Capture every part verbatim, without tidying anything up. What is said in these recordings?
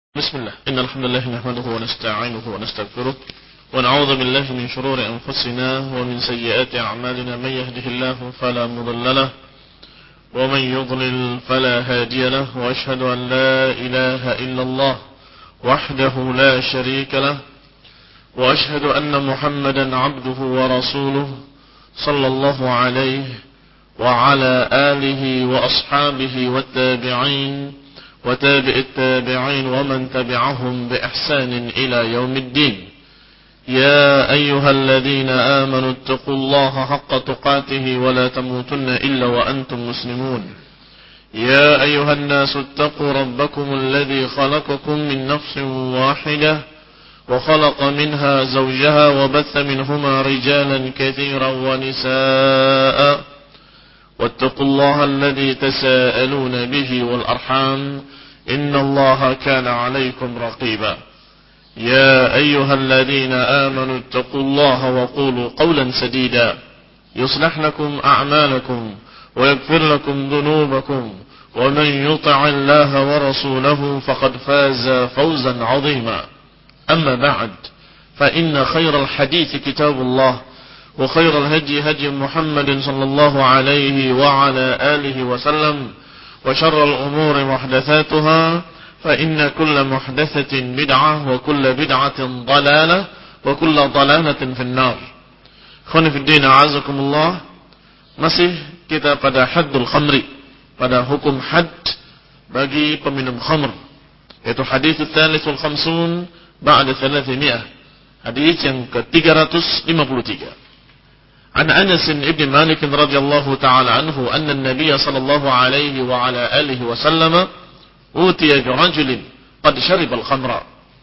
بسم الله إن الحمد لله نحمده ونستعينه ونستغفره ونعوذ بالله من شرور أنفسنا ومن سيئات أعمالنا من يهده الله فلا مضل له ومن يضلل فلا هادي له وأشهد أن لا إله إلا الله وحده لا شريك له وأشهد أن محمدا عبده ورسوله صلى الله عليه وعلى آله وأصحابه والتابعين وتابع التابعين ومن تبعهم بإحسان إلى يوم الدين يا أيها الذين آمنوا اتقوا الله حق تقاته ولا تموتن إلا وأنتم مسلمون يا أيها الناس اتقوا ربكم الذي خلقكم من نفس واحدة وخلق منها زوجها وبث منهما رجالا كثيرا ونساء واتقوا الله الذي تساءلون به والأرحام إن الله كان عليكم رقيبا يا أيها الذين آمنوا اتقوا الله وقولوا قولا سديدا يصلح لكم أعمالكم ويغفر لكم ذنوبكم ومن يطع الله ورسوله فقد فاز فوزا عظيما أما بعد فإن خير الحديث كتاب الله وخير الهدي هدي محمد صلى الله عليه وعلى آله وسلم وشر الأمور محدثاتها فإن كل محدثة بدعة وكل بدعة ضلالة وكل ضلالة في النار. Khawani fi din, a'azakumullah. Masih kita pada haddul khamri, pada hukum had bagi peminum khamr, yaitu hadis tsalits wal khamsun ba'da thalathimi'ah, hadis yang ke tiga ratus lima puluh tiga. عن أنس بن مالك رضي الله تعالى عنه أن النبي صلى الله عليه وعلى آله وسلم أوتي برجل قد شرب الخمر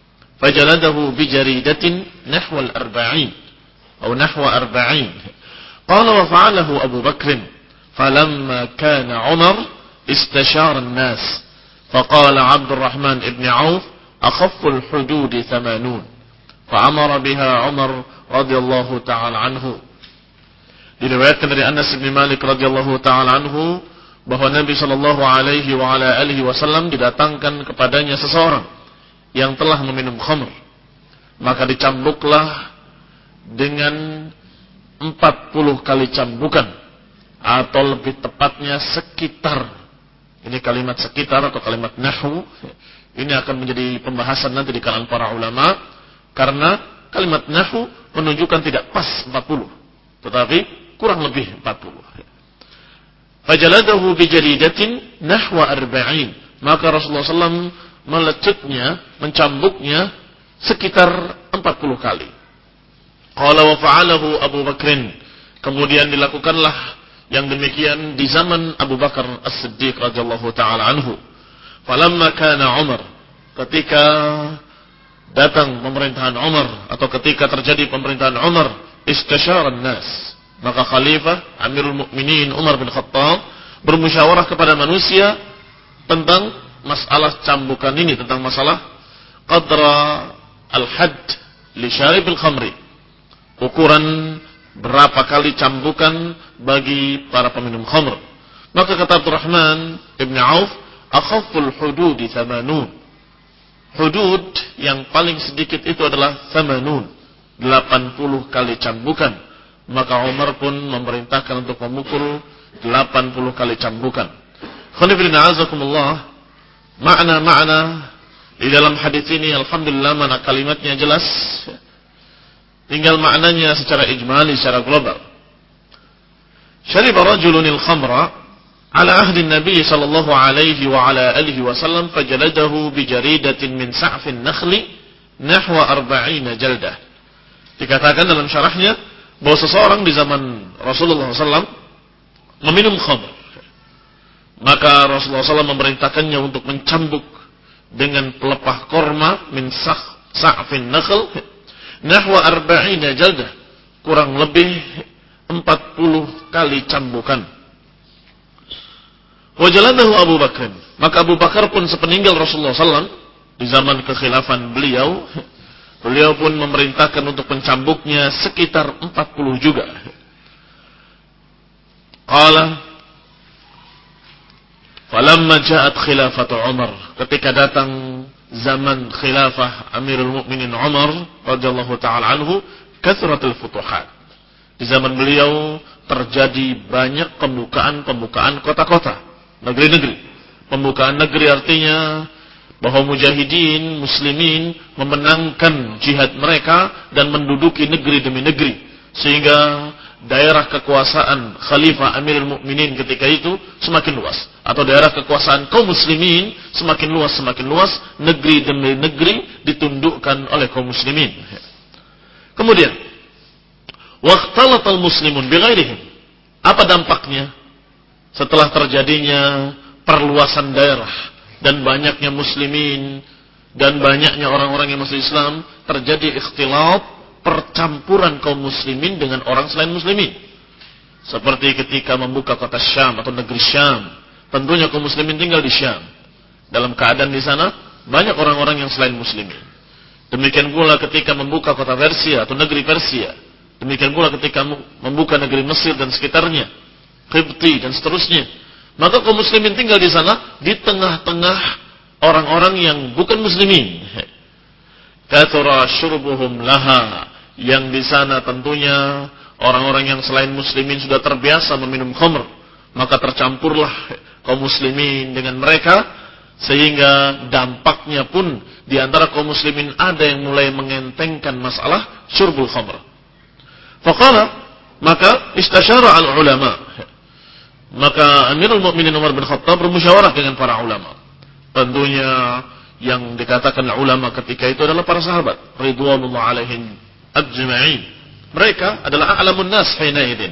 فجلده بجريدة نحو الأربعين أو نحو أربعين قال وفعله أبو بكر فلما كان عمر استشار الناس فقال عبد الرحمن بن عوف أخف الحدود ثمانون فأمر بها عمر رضي الله تعالى عنه. Diriwayatkan dari Anas bin Malik radhiyallahu taala anhu bahwa Nabi sallallahu alaihi wa ala alihi wasallam didatangkan kepadanya seseorang yang telah meminum khamr, maka dicambuklah dengan empat puluh kali cambukan, atau lebih tepatnya sekitar, ini kalimat sekitar atau kalimat nahwu ini akan menjadi pembahasan nanti di kalangan para ulama, karena kalimat nahwu menunjukkan tidak pas empat puluh, tetapi kurang lebih empat puluh. Fajaladahu bijaridatin nahwa arba'in. Maka Rasulullah sallallahu alaihi wasallam melecutnya, mencambuknya sekitar empat puluh kali. Qala wa fa'alahu Abu Bakrin. Kemudian dilakukanlah yang demikian di zaman Abu Bakar As-Siddiq radhiyallahu taala anhu. Falamma kana Umar, ketika datang pemerintahan Umar atau ketika terjadi pemerintahan Umar, istasyara an-nas, maka Khalifah Amirul Mukminin Umar bin Khattab bermusyawarah kepada manusia tentang masalah cambukan ini, tentang masalah qadra al-hadd li syaribil khamri, ukuran berapa kali cambukan bagi para peminum khamr. Maka kata Abdurrahman ibn Auf, akhafful hududi thamanun. Hudud yang paling sedikit itu adalah thamanun, delapan puluh kali cambukan. Maka Umar pun memerintahkan untuk memukul delapan puluh kali cambukan. Khonifidina azakumullah, makna-makna di dalam hadis ini alhamdulillah mana kalimatnya jelas, tinggal maknanya secara ijmali, secara global. Syariba rajulunil khamra ala ahdi Nabi sallallahu alaihi wa ala alihi wasallam fajaladahu bijaridatin min sa'fin nakhli nahwa arba'ina jaldah. Dikatakan dalam syarahnya bahwa seseorang di zaman Rasulullah sallallahu alaihi wasallam meminum khamr, maka Rasulullah sallallahu alaihi wasallam memerintahkannya untuk mencambuk dengan pelepah korma min sa'fin nakhl nahwa arba'ina jaldah, kurang lebih empat puluh kali cambukan. Wajaladahu Abu Bakar, maka Abu Bakar pun sepeninggal Rasulullah sallallahu alaihi wasallam di zaman kekhilafan beliau, beliau pun memerintahkan untuk mencambuknya sekitar empat puluh juga. Qala falamma ja'at khilafatu Umar, ketika datang zaman khilafah Amirul Mukminin Umar radhiyallahu taala anhu, kathratul futuhat. Di zaman beliau terjadi banyak pembukaan-pembukaan kota-kota, negeri-negeri. Pembukaan negeri artinya bahwa mujahidin, muslimin memenangkan jihad mereka dan menduduki negeri demi negeri. Sehingga daerah kekuasaan Khalifah Amirul Mukminin ketika itu semakin luas. Atau daerah kekuasaan kaum muslimin semakin luas, semakin luas. Negeri demi negeri ditundukkan oleh kaum muslimin. Kemudian, waqtalatal muslimun bighairihim. Apa dampaknya setelah terjadinya perluasan daerah dan banyaknya muslimin dan banyaknya orang-orang yang masuk Islam, terjadi ikhtilat, percampuran kaum muslimin dengan orang selain muslimin. Seperti ketika membuka kota Syam atau negeri Syam, tentunya kaum muslimin tinggal di Syam. Dalam keadaan di sana banyak orang-orang yang selain muslimin. Demikian pula ketika membuka kota Persia atau negeri Persia. Demikian pula ketika membuka negeri Mesir dan sekitarnya, Qibti dan seterusnya. Maka kaum muslimin tinggal di sana di tengah-tengah orang-orang yang bukan muslimin. Kathura syurbuhum laha, yang di sana tentunya orang-orang yang selain muslimin sudah terbiasa meminum khamr, maka tercampurlah kaum muslimin dengan mereka, sehingga dampaknya pun di antara kaum muslimin ada yang mulai mengentengkan masalah syurbul khamr. Faqala, maka istasyara al-ulama. Maka Amirul Mukminin Umar bin Khattab bermusyawarah dengan para ulama. Tentunya yang dikatakan ulama ketika itu adalah para sahabat ridwanullah alaihim ajma'in. Mereka adalah a'lamun nas hina idin.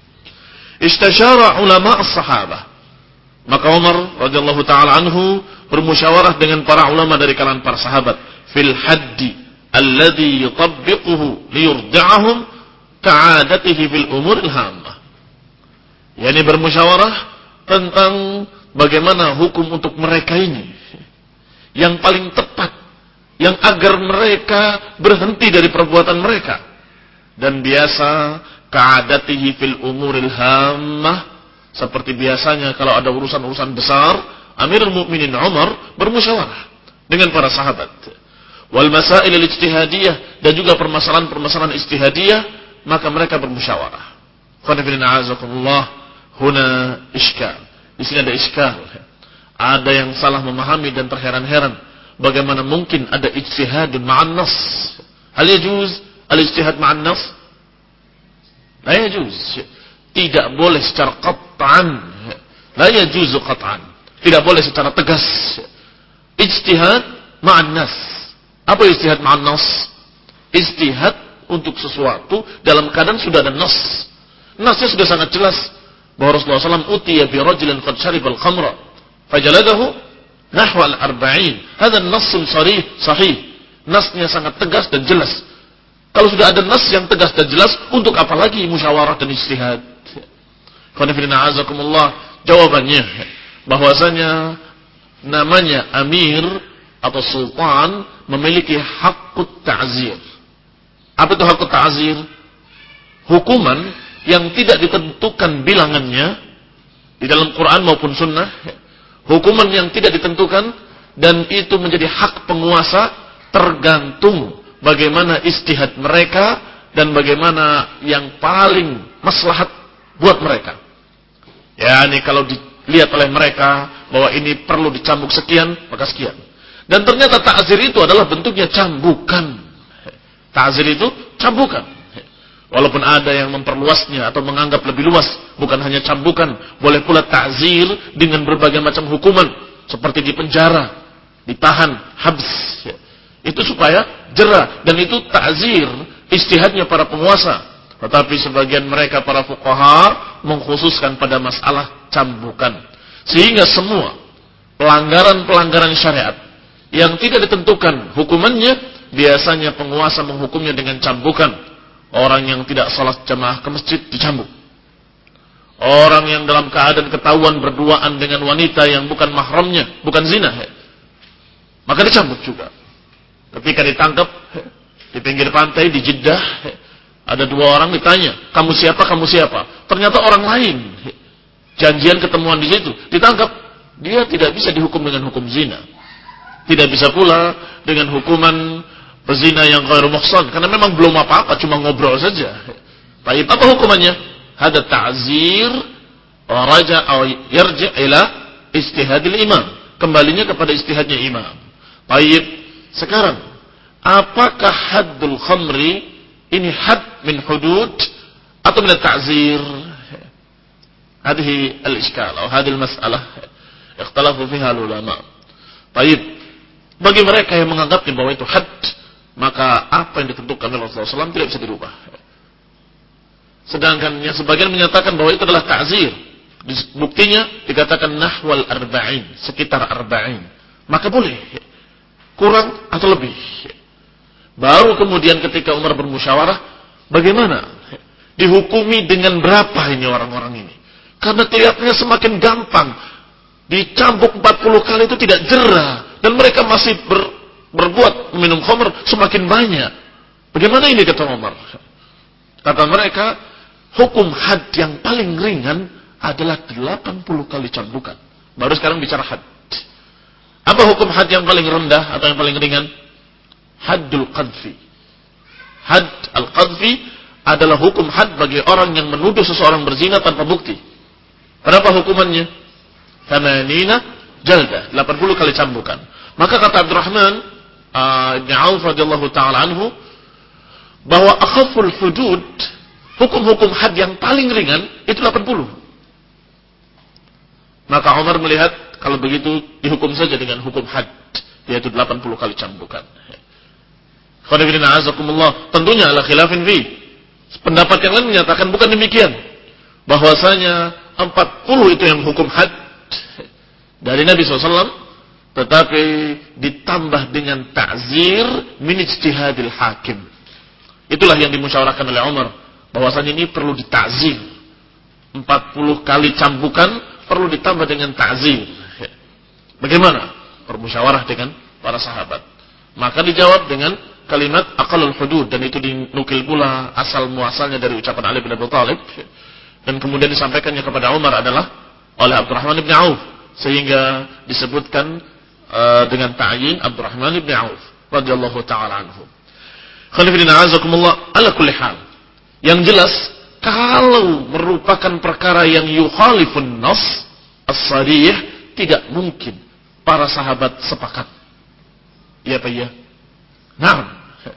Istasyara ulama as-sahabah. Maka Umar radhiyallahu taala anhu bermusyawarah dengan para ulama dari kalangan para sahabat fil haddi alladhi yutabbiquhu liyurda'ahum ka'adatihi fil umuril hammah. Yani bermusyawarah tentang bagaimana hukum untuk mereka ini yang paling tepat, yang agar mereka berhenti dari perbuatan mereka. Dan biasa ka'adatihi fil umuril hammah, seperti biasanya kalau ada urusan-urusan besar, Amirul Mukminin Umar bermusyawarah dengan para sahabat. Wal masail al-ijtihadiyah, dan juga permasalahan-permasalahan ijtihadiyah, maka mereka bermusyawarah. Qul a'udzubillahi huna iskal. Di sini ada iskal. Ada yang salah memahami dan terheran-heran. Bagaimana mungkin ada ijtihadun ma'an nas? Hal yajuz al-ijtihad ma'an nas? La yajuz. Tidak boleh secara qat'an. La yajuzu qat'an. Tidak boleh secara tegas. Ijtihad ma'an nas. Apa ijtihad ma'an nas? Ijtihad untuk sesuatu dalam keadaan sudah ada nas. Nasnya sudah sangat jelas. Bahwa Rasulullah shallallahu alaihi wasallam utiya bi rajulin qad syaribal khamra fajaladahu nahwa al-arba'in. Hadha an-nassun sharih sahih. Nasnya sangat tegas dan jelas. Kalau sudah ada nas yang tegas dan jelas, untuk apa lagi musyawarah dan ijtihad? Qanifirina azakumullah. Jawabannya bahwasanya namanya amir atau sultan memiliki hakut ta'zir. Apa itu hakut ta'zir? Hukuman yang tidak ditentukan bilangannya di dalam Quran maupun Sunnah, hukuman yang tidak ditentukan, dan itu menjadi hak penguasa tergantung bagaimana ijtihad mereka dan bagaimana yang paling maslahat buat mereka. Ya, ini kalau dilihat oleh mereka bahwa ini perlu dicambuk sekian, maka sekian. Dan ternyata ta'zir itu adalah bentuknya cambukan. Ta'zir itu cambukan. Walaupun ada yang memperluasnya atau menganggap lebih luas, bukan hanya cambukan, boleh pula ta'zir dengan berbagai macam hukuman, seperti di penjara, ditahan, habs. Itu supaya jera, dan itu ta'zir, ijtihadnya para penguasa. Tetapi sebagian mereka para fuqaha mengkhususkan pada masalah cambukan. Sehingga semua pelanggaran-pelanggaran syariat yang tidak ditentukan hukumannya, biasanya penguasa menghukumnya dengan cambukan. Orang yang tidak salat jamaah ke masjid dicambuk. Orang yang dalam keadaan ketahuan berduaan dengan wanita yang bukan mahramnya, bukan zina, maka dicambuk juga. Ketika ditangkap di pinggir pantai di Jeddah, ada dua orang ditanya, kamu siapa, kamu siapa? Ternyata orang lain. Janjian ketemuan di situ, ditangkap. Dia tidak bisa dihukum dengan hukum zina. Tidak bisa pula dengan hukuman pezina yang ghairu muhsan, karena memang belum apa-apa, cuma ngobrol saja. Baik, apa hukumannya? Hada ta'zir wa raja aw yarji' ila ijtihadil imam. Kembalinya kepada ijtihadnya imam. Baik, sekarang apakah haddul khamri ini had min hudud atau min ta'zir? Hadhihi al-iskal atau hadhihi al-mas'alah ikhtalafu fiha ulama. Baik, bagi mereka yang menganggapnya bahwa itu had, maka apa yang ditentukan oleh Rasulullah shallallahu alaihi wasallam tidak bisa dirubah. Sedangkan yang sebagian menyatakan bahwa itu adalah ta'zir. Buktinya dikatakan nahwal arba'in, sekitar arba'in. Maka boleh kurang atau lebih. Baru kemudian ketika Umar bermusyawarah, bagaimana? Dihukumi dengan berapa ini orang-orang ini? Karena kelihatannya semakin gampang. Dicambuk empat puluh kali itu tidak jera. Dan mereka masih ber, berbuat minum khamr semakin banyak. Bagaimana ini kata Umar? Kata mereka, hukum had yang paling ringan adalah delapan puluh kali cambukan. Baru sekarang bicara had. Apa hukum had yang paling rendah atau yang paling ringan? Haddul qadfi. Had al-qadfi adalah hukum had bagi orang yang menuduh seseorang berzina tanpa bukti. Berapa hukumannya? Thamanina jaldah, delapan puluh kali cambukan. Maka kata Abdurrahman uh, Ibn Auf radhiyallahu ta'ala anhu, bahwa akhaful hudud, hukum-hukum had yang paling ringan itu delapan puluh. Maka Umar melihat kalau begitu dihukum saja dengan hukum had, yaitu delapan puluh kali cambukan. Qadibina azakumullah, tentunya ala khilafin fi. Pendapat yang lain menyatakan bukan demikian, bahwasanya empat puluh itu yang hukum had dari Nabi shallallahu alaihi wasallam, tetapi ditambah dengan ta'zir min ijtihadil hakim. Itulah yang dimusyawarahkan oleh Umar, bahwasanya ini perlu dita'zir. empat puluh kali cambukan perlu ditambah dengan ta'zir. Bagaimana? Bermusyawarah dengan para sahabat. Maka dijawab dengan kalimat aqallul hudud, dan itu dinukil pula asal muasalnya dari ucapan Ali bin Abi Thalib, dan kemudian disampaikannya kepada Umar adalah oleh Abdurrahman bin Auf, sehingga disebutkan uh, dengan ta'yin Abdurrahman bin Auf radhiyallahu ta'ala anhu. Khalifina azakumullah, ala kulli hal, yang jelas kalau merupakan perkara yang yukhalifun nas as-sarih, tidak mungkin para sahabat sepakat. Ya Pak ya? Nah,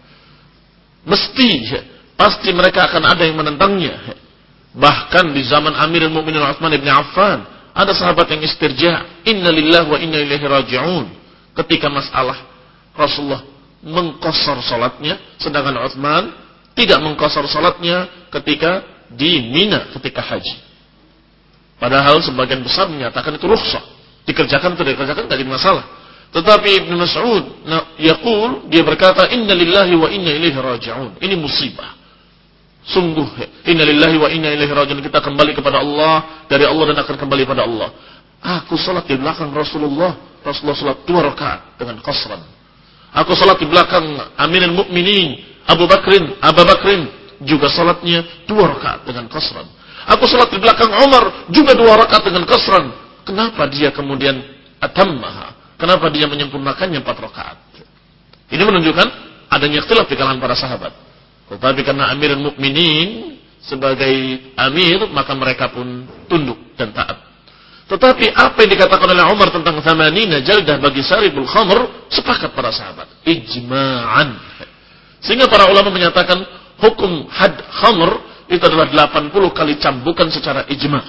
mesti pasti mereka akan ada yang menentangnya. Bahkan di zaman Amirul Mukminin Utsman bin Affan, ada sahabat yang istirja, inna lillahi wa inna ilaihi raji'un, ketika masalah Rasulullah mengqasar salatnya, sedangkan Utsman tidak mengqasar salatnya ketika di Mina ketika haji. Padahal sebagian besar menyatakan itu rukhsah, dikerjakan atau tidak dikerjakan tidak jadi masalah. Tetapi Ibnu Mas'ud nah, yaqul, dia berkata inna lillahi wa inna ilaihi raji'un. Ini musibah. Sungguh, inna lillahi wa inna ilaihi raji'un, kita kembali kepada Allah, dari Allah dan akan kembali pada Allah. Aku salat di belakang Rasulullah, Rasulullah salat dua rakaat dengan qasran. Aku salat di belakang Amirul Mukminin Abu Bakrin, Abu Bakrin juga salatnya dua rakaat dengan qasran. Aku salat di belakang Umar juga dua rakaat dengan qasran. Kenapa dia kemudian atammaha? Kenapa dia menyempurnakannya empat rakaat? Ini menunjukkan adanya ikhtilaf di kalangan para sahabat. Tetapi karena Amirul Mukminin sebagai amir, maka mereka pun tunduk dan taat. Tetapi apa yang dikatakan oleh Umar tentang thamanina jaldah bagi saribul khamr, sepakat para sahabat ijma'an. Sehingga para ulama menyatakan hukum had khamr itu adalah delapan puluh kali cambukan secara ijma'.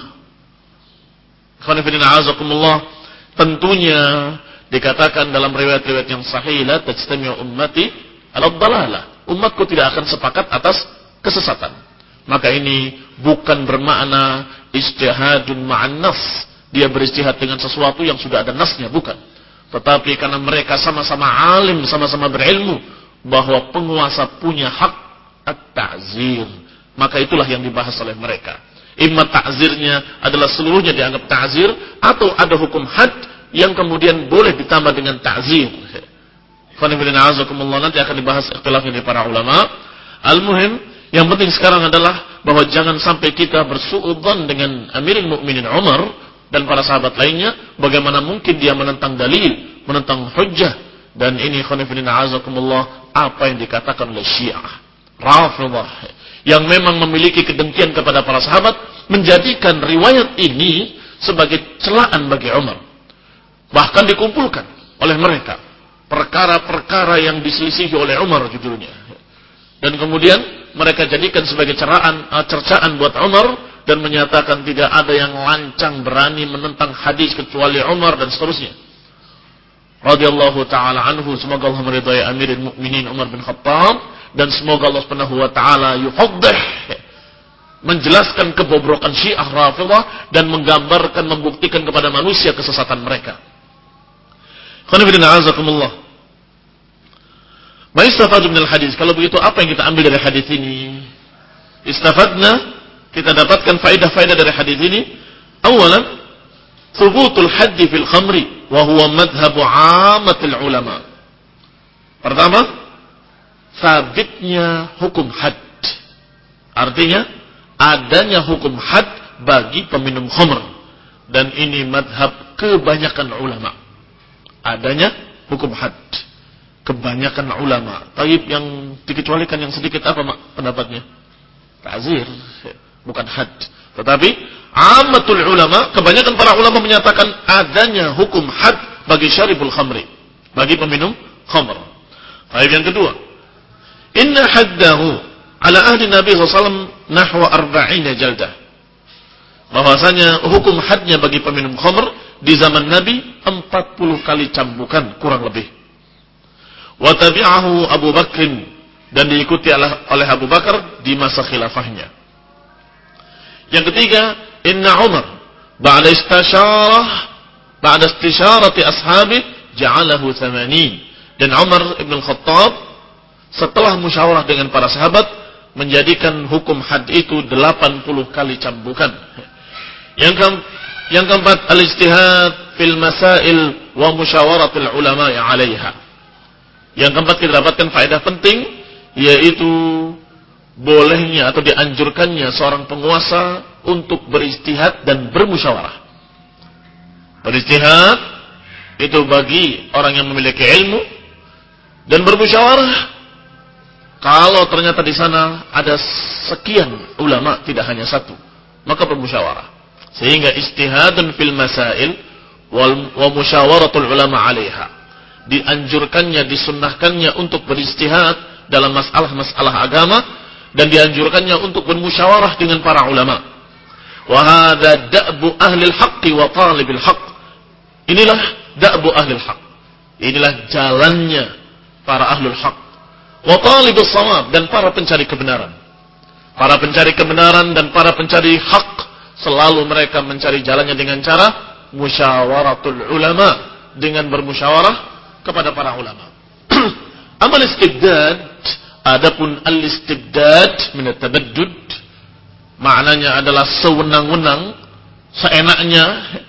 Khonifidina azakumullah, tentunya dikatakan dalam riwayat-riwayat yang sahih, la tajtami'u ummati ala dhalalah, umatku tidak akan sepakat atas kesesatan. Maka ini bukan bermakna ijtihadun ma'an nas, dia beristihad dengan sesuatu yang sudah ada nasnya, bukan. Tetapi karena mereka sama-sama alim, sama-sama berilmu bahwa penguasa punya hak at-ta'zir, maka itulah yang dibahas oleh mereka. Imma ta'zirnya adalah seluruhnya dianggap ta'zir, atau ada hukum had yang kemudian boleh ditambah dengan ta'zir. Nanti akan dibahas ikhtilafnya dari para ulama. Al-muhim, yang penting sekarang adalah bahwa jangan sampai kita bersuudzon dengan Amirul Mukminin Umar dan para sahabat lainnya. Bagaimana mungkin dia menentang dalil, menentang hujjah, Dan ini khonifidin a'azakumullah apa yang dikatakan oleh Syiah Rafidhah yang memang memiliki kedengkian kepada para sahabat, menjadikan riwayat ini sebagai celaan bagi Umar. Bahkan dikumpulkan oleh mereka perkara-perkara yang diselisihi oleh Umar judulnya. Dan kemudian mereka jadikan sebagai ceraan, cercaan buat Umar dan menyatakan tidak ada yang lancang berani menentang hadis kecuali Umar dan seterusnya. Radhiyallahu taala anhu, semoga Allah meridai Amirul Mukminin Umar bin Khattab, dan semoga Allah Subhanahu wa taala yufaddih, menjelaskan kebobrokan Syiah Rafidhah dan menggambarkan, membuktikan kepada manusia kesesatan mereka. Khonifidina azakumullah. Ma istafadu minal hadis. Kalau begitu apa yang kita ambil dari hadis ini? Istafadna, kita dapatkan faedah-faedah dari hadis ini. Awalan, thubutul haddi fil khamri wa huwa madhhabu 'ammatil ulama. Pertama, sabitnya hukum had. Artinya adanya hukum had bagi peminum khamr, dan ini madhab kebanyakan ulama. Adanya hukum had kebanyakan ulama. Taib yang dikecualikan yang sedikit apa pendapatnya? Ta'zir, bukan had. Tetapi ammatul ulama, kebanyakan para ulama menyatakan adanya hukum had bagi syaribul khamri, bagi peminum khamr. Taib yang kedua, inna haddahu ala ahdi Nabi sallallahu alaihi wasallam nahwa arba'ina jaldah. Bahwasanya hukum hadnya bagi peminum khamr di zaman Nabi empat puluh kali cambukan kurang lebih. Wa tabi'ahu Abu Bakr, dan diikuti oleh Abu Bakar di masa khilafahnya. Yang ketiga, inna Umar ba'da istasyarah ba'da istisharati ashabi ja'alahu thamanin. Dan Umar Ibn Khattab setelah musyawarah dengan para sahabat menjadikan hukum had itu delapan puluh kali cambukan. Yang ke yang keempat, al-ijtihad fil masail wa musyawaratul ulama 'alaiha. Yang keempat kita dapatkan faedah penting, yaitu bolehnya atau dianjurkannya seorang penguasa untuk beristihad dan bermusyawarah. Beristihad itu bagi orang yang memiliki ilmu, dan bermusyawarah kalau ternyata di sana ada sekian ulama, tidak hanya satu, maka bermusyawarah. Sehingga istihadun fil masail wa musyawaratul ulama 'alaiha. Dianjurkannya, disunnahkannya untuk beristihad dalam masalah-masalah agama, dan dianjurkannya untuk bermusyawarah dengan para ulama. Wa hadza da'bu ahli al-haqqi wa talibil haqq. Inilah da'bu ahli al-haqq. Inilah jalannya para ahlul haqq. Wa talibus shawab, dan para pencari kebenaran. Para pencari kebenaran dan para pencari hak selalu mereka mencari jalannya dengan cara musyawaratul ulama, dengan bermusyawarah kepada para ulama. Amal istibdad, adapun al-istibdad min at-tabaddud, maknanya adalah sewenang-wenang, seenaknya,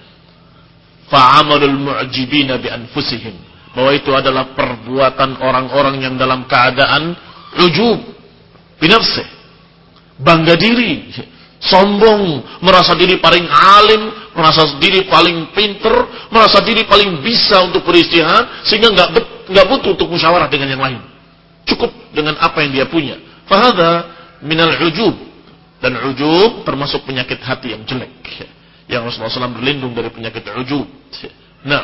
fa'amalul mu'jibina bi anfusihim, bahwa itu adalah perbuatan orang-orang yang dalam keadaan ujub bi nafsih, bangga diri, sombong, merasa diri paling alim, merasa diri paling pinter, merasa diri paling bisa untuk beristihad, sehingga nggak nggak butuh untuk musyawarah dengan yang lain. Cukup dengan apa yang dia punya. Fahadha minal ujub, dan ujub termasuk penyakit hati yang jelek, yang Rasulullah shallallahu alaihi wasallam berlindung dari penyakit ujub. Nah,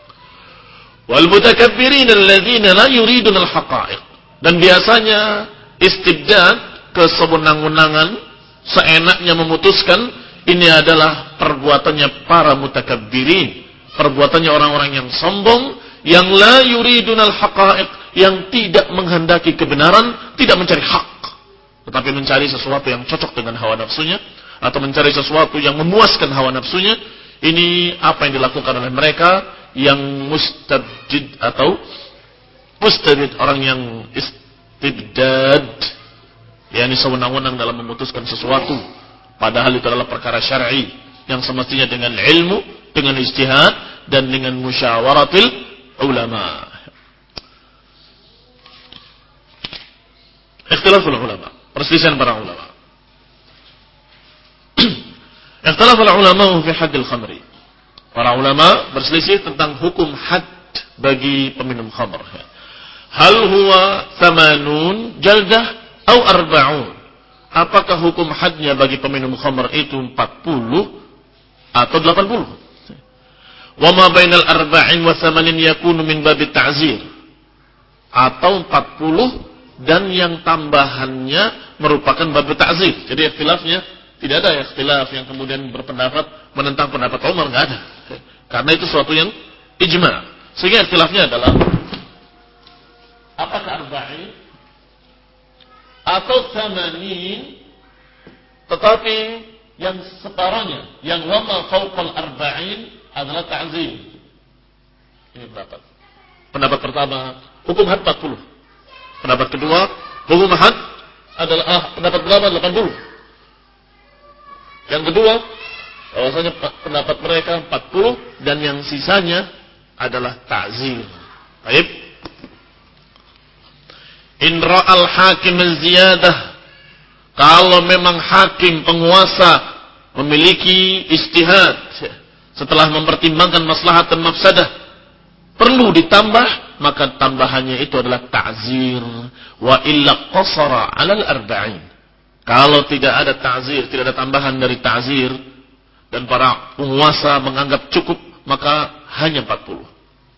wal mutakabbirin alladzina la yuridun al haqa'iq, dan biasanya istibdad, kesewenang-wenangan, seenaknya memutuskan, ini adalah perbuatannya para mutakabbirin, perbuatannya orang-orang yang sombong, yang la yuridunal haqa'iq, yang tidak menghendaki kebenaran, tidak mencari hak, tetapi mencari sesuatu yang cocok dengan hawa nafsunya, atau mencari sesuatu yang memuaskan hawa nafsunya. Ini apa yang dilakukan oleh mereka yang mustabjid atau mustabid, orang yang istibdad, yakni sewenang-wenang dalam memutuskan sesuatu, padahal itu adalah perkara syar'i yang semestinya dengan ilmu, dengan ijtihad, dan dengan musyawaratil ulama. Ikhtilaful ulama, perselisihan para ulama. Ikhtilaful ulama fi haddil khamri. Para ulama berselisih tentang hukum had bagi peminum khamr. Hal huwa thamanun jaldah atau arba'un? Apakah hukum hadnya bagi peminum khamr itu empat puluh atau delapan puluh? Wa ma bainal arba'in wa thamanin yakunu min babit ta'zir. Atau empat puluh dan yang tambahannya merupakan bab ta'zir. Jadi ikhtilafnya tidak ada ikhtilaf yang kemudian berpendapat menentang pendapat Umar, enggak ada. Karena itu suatu yang ijma'. Sehingga ikhtilafnya adalah apakah arba'in atau thamanin, tetapi yang separuhnya, yang wama fawqal arba'in adalah ta'zir. Ini pendapat. Pendapat pertama, hukum had empat puluh. Pendapat kedua, hukum had adalah ah, pendapat berapa? delapan puluh. Yang kedua, bahwasanya pendapat mereka empat puluh dan yang sisanya adalah ta'zir. Baik. In ra'al hakim ziyadah, kalau memang hakim penguasa memiliki ijtihad setelah mempertimbangkan maslahat dan mafsadah perlu ditambah, maka tambahannya itu adalah ta'zir. Wa illa qasara 'alal arba'in. Kalau tidak ada ta'zir, tidak ada tambahan dari ta'zir dan para penguasa menganggap cukup, maka hanya empat puluh.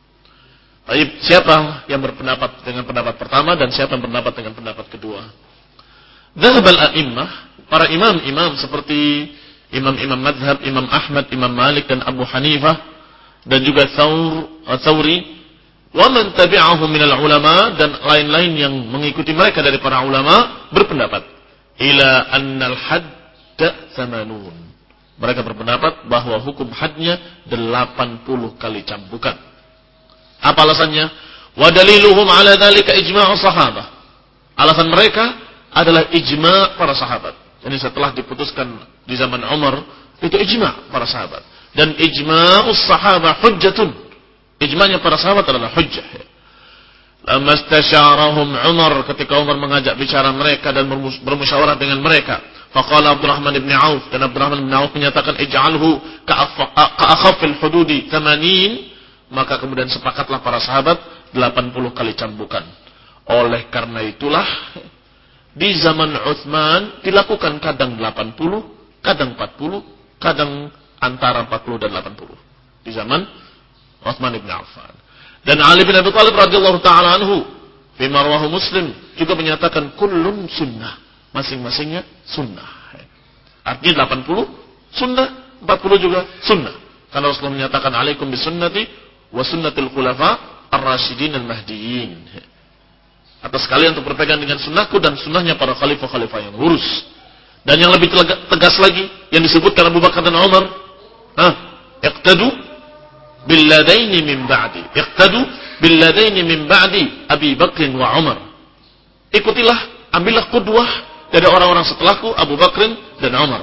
Baik, siapa yang berpendapat dengan pendapat pertama dan siapa yang berpendapat dengan pendapat kedua? Dhahabal a'immah, para imam-imam seperti imam-imam madhab, Imam Ahmad, Imam Malik dan Abu Hanifah dan juga Thawr, Thawri, wa man tabi'ahum minal ulama dan lain-lain yang mengikuti mereka dari para ulama berpendapat ila annal hadda thamanun. Mereka berpendapat bahwa hukum hadnya delapan puluh kali cambukan. Apa alasannya? Wa daliluhum ala dzalika ijma'u sahabah. Alasan mereka adalah ijma' para sahabat. Jadi setelah diputuskan di zaman Umar, itu ijma' para sahabat. Dan ijma'us sahabah hujjatun. Ijma'nya para sahabat adalah hujjah. Lama istasyarahum Umar, ketika Umar mengajak bicara mereka dan bermusyawarah dengan mereka. Faqala Abdurrahman ibn Auf, dan Abdurrahman ibn Auf menyatakan ij'alhu ka'akhafil hududi thamanin. Maka kemudian sepakatlah para sahabat delapan puluh kali cambukan. Oleh karena itulah di zaman Utsman dilakukan kadang delapan puluh, kadang empat puluh, kadang antara empat puluh dan delapan puluh. Di zaman Utsman bin Affan. Dan Ali bin Abi Thalib radhiyallahu taala anhu fi marwahu Muslim juga menyatakan kullun sunnah. Masing-masingnya sunnah. Artinya delapan puluh sunnah, empat puluh juga sunnah. Karena Rasulullah menyatakan alaikum bisunnati wa sunnatil khulafa ar-rasyidin al-mahdiyyin. Atas kalian untuk berpegang dengan sunnahku dan sunnahnya para khalifah-khalifah yang lurus. Dan yang lebih tegas lagi yang disebutkan Abu Bakar dan Umar, ah, iqtadu bil ladaini min ba'di. Iqtadu bil ladaini min ba'di Abi Bakr wa Umar. Ikutilah, ambillah qudwah dari orang-orang setelahku, Abu Bakr dan Umar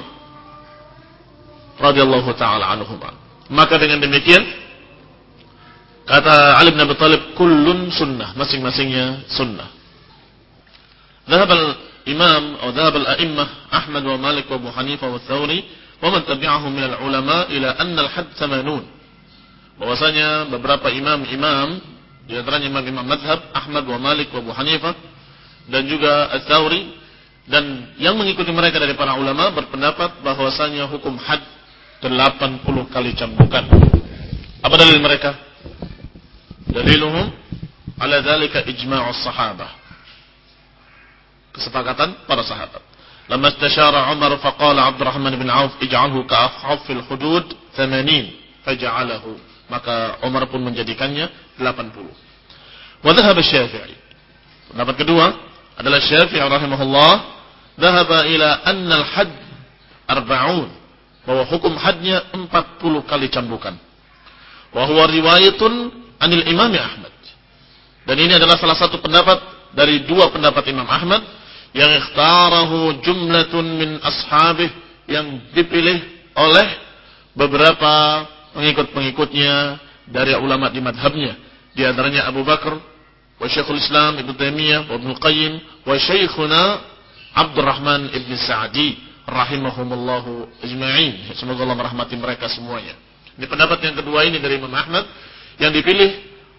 radhiyallahu taala anhum. Maka dengan demikian kata Ali bin Abi Thalib, kullun sunnah, masing-masingnya sunnah. Dhahab al-imam atau dhahab al-a'immah Ahmad wa Malik wa Abu Hanifah wa Thawri wa man tabi'ahum min al-ulama ila anna al-hadd thamanun. Bahwasanya beberapa imam-imam di antaranya imam-imam madhab Ahmad wa Malik wa Abu Hanifah dan juga Ats-Tsauri dan yang mengikuti mereka dari para ulama berpendapat bahwasanya hukum had delapan puluh kali cambukan. Apa dalil mereka? Daliluhum ala dzalika ijma'us sahabah. Kesepakatan para sahabat. Lama istasyara Umar faqala Abdurrahman bin Auf ij'alhu ka'akhafil hudud thamanin faj'alahu. Maka Umar pun menjadikannya delapan puluh. Wa dhahaba Syafi'i. Pendapat kedua adalah Syafi'i rahimahullah dhahaba ila anna al-hadd arba'un, bahwa hukum hadnya empat puluh kali cambukan. Wa huwa riwayatun anil Imam Ahmad. Dan ini adalah salah satu pendapat dari dua pendapat Imam Ahmad yang ikhtarahu jumlatun min ashabih, yang dipilih oleh beberapa pengikut-pengikutnya dari ulama di madhabnya. Di antaranya Abu Bakar, wa Syekhul Islam Ibnu Taimiyah, wa Ibnu Qayyim, wa Syekhuna Abdurrahman Ibn Sa'di rahimahumullahu ajma'in. Semoga Allah merahmati mereka semuanya. Ini pendapat yang kedua ini dari Imam Ahmad yang dipilih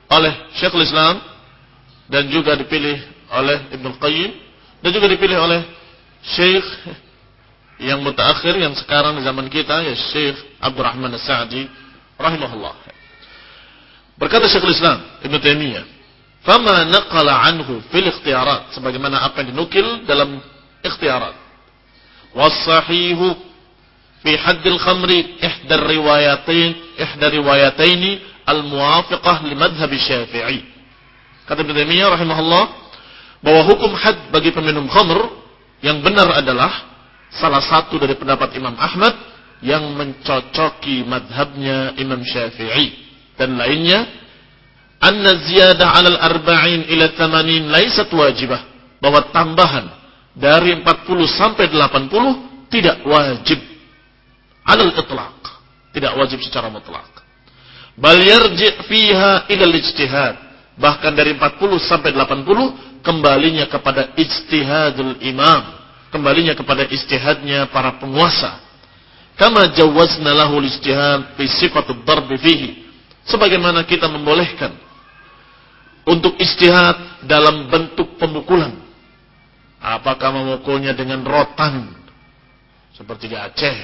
oleh Syekhul Islam dan juga dipilih oleh Ibnu Qayyim dan juga dipilih oleh Syekh yang mutaakhir yang sekarang di zaman kita, ya Syekh Abdurrahman As-Sa'di rahimahullah. Berkata Syekhul Islam Ibnu Taimiyah, "Fama naqala anhu fil ikhtiyarat," sebagaimana apa yang dinukil dalam ikhtiyarat. "Was-sahihu fi haddil khamri ihda riwayatain ihda riwayataini al-muwafiqah li madhhab Syafi'i." Kata Ibnu Taimiyah rahimahullah bahwa hukum had bagi peminum khamr yang benar adalah salah satu dari pendapat Imam Ahmad yang mencocoki madhabnya Imam Syafi'i, dan lainnya anna ziyadah 'ala al-arba'in ila thamanin laysat wajibah, bahwa tambahan dari empat puluh sampai delapan puluh tidak wajib 'ala al-itlaq, tidak wajib secara mutlak. Bal yarji' fiha ila al-ijtihad, bahkan dari empat puluh sampai delapan puluh kembalinya kepada ijtihadul imam, kembalinya kepada ijtihadnya para penguasa. Kama jawazna lahu al-ijtihad fi sifatud darb fihi, sebagaimana kita membolehkan untuk ijtihad dalam bentuk pemukulan. Apakah memukulnya dengan rotan seperti di Aceh,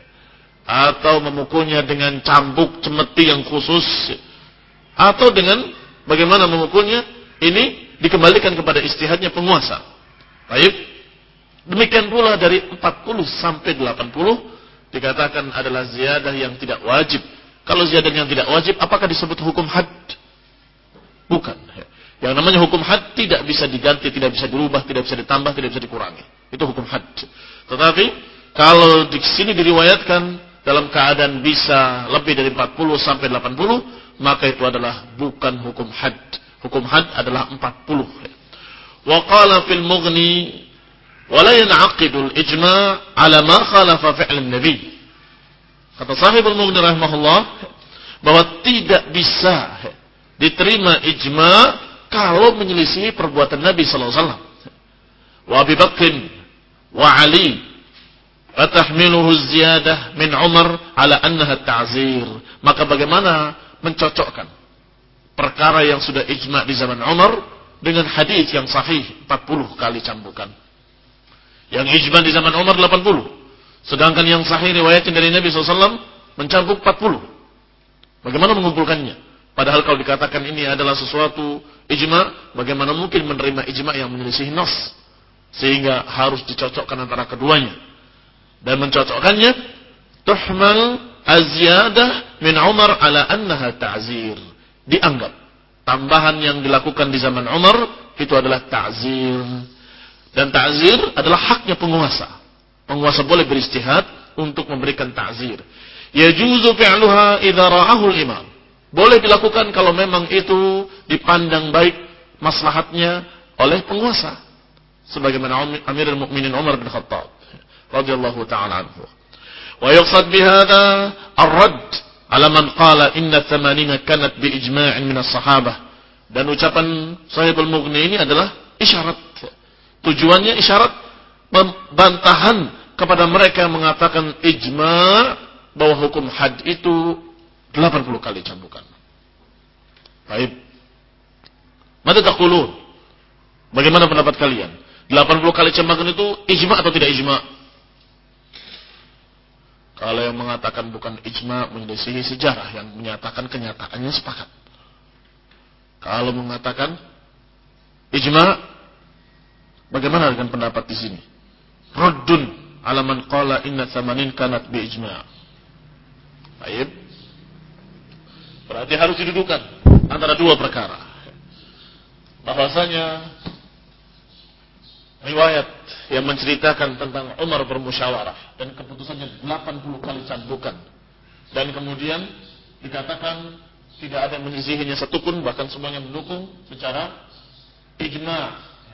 atau memukulnya dengan cambuk cemeti yang khusus, atau dengan bagaimana memukulnya, ini dikembalikan kepada ijtihadnya penguasa. Baik. Demikian pula dari empat puluh sampai delapan puluh dikatakan adalah ziyadah yang tidak wajib. Kalau ziyadah yang tidak wajib, apakah disebut hukum had? Bukan. Yang namanya hukum had tidak bisa diganti, tidak bisa dirubah, tidak bisa ditambah, tidak bisa dikurangi. Itu hukum had. Tetapi kalau di sini diriwayatkan dalam keadaan bisa lebih dari empat puluh sampai delapan puluh, maka itu adalah bukan hukum had. Hukum had adalah empat puluh. Wa qala fil Mughni wa la yan'aqidu al-ijma' ala ma khalafa fi'l an-nabi. Kata Sahibul Mughni rahimahullah bahwa tidak bisa diterima ijma' kalau menyelisihi perbuatan Nabi sallallahu alaihi wasallam. Wa Abi Bakr wa Ali wa tahmiluhu ziyadah min Umar ala annaha ta'zir. Maka bagaimana mencocokkan perkara yang sudah ijma' di zaman Umar dengan hadis yang sahih empat puluh kali cambukan. Yang ijma' di zaman Umar delapan puluh. Sedangkan yang sahih riwayatnya dari Nabi sallallahu alaihi wasallam mencambuk empat puluh. Bagaimana mengumpulkannya? Padahal kalau dikatakan ini adalah sesuatu ijma', bagaimana mungkin menerima ijma' yang menyelisih nas? Sehingga harus dicocokkan antara keduanya. Dan mencocokkannya, tuhmal az-ziyadah min Umar ala annaha ta'zir. Dianggap tambahan yang dilakukan di zaman Umar itu adalah ta'zir, dan ta'zir adalah haknya penguasa. Penguasa boleh beristihad untuk memberikan ta'zir. Yajuzu fi'luha idza ra'ahu al-imam. Boleh dilakukan kalau memang itu dipandang baik maslahatnya oleh penguasa. Sebagaimana Amirul Mukminin Umar bin Khattab radhiyallahu taala anhu. Wa yuqsad bihadza ar-radd ala man qala inna thamanina kanat bi ijma'in min as-sahabah. Dan ucapan Sahibul Mughni ini adalah isyarat. Tujuannya isyarat bantahan kepada mereka yang mengatakan ijma' bahwa hukum had itu delapan puluh kali cambukan. Baik. Mada taqulun? Bagaimana pendapat kalian? delapan puluh kali cambukan itu ijma' atau tidak ijma'? Kalau yang mengatakan bukan ijma' menyelisihi sejarah, yang menyatakan kenyataannya sepakat. Kalau mengatakan ijma', bagaimana dengan pendapat di sini? Raddun ala man qala inna thamanin kanat bi ijma'. Baik. Berarti harus didudukan antara dua perkara. Bahwasanya riwayat yang menceritakan tentang Umar bermusyawarah dan keputusannya delapan puluh kali cambukan, dan kemudian dikatakan tidak ada yang menyisihinya satupun, bahkan semuanya mendukung secara ijma'.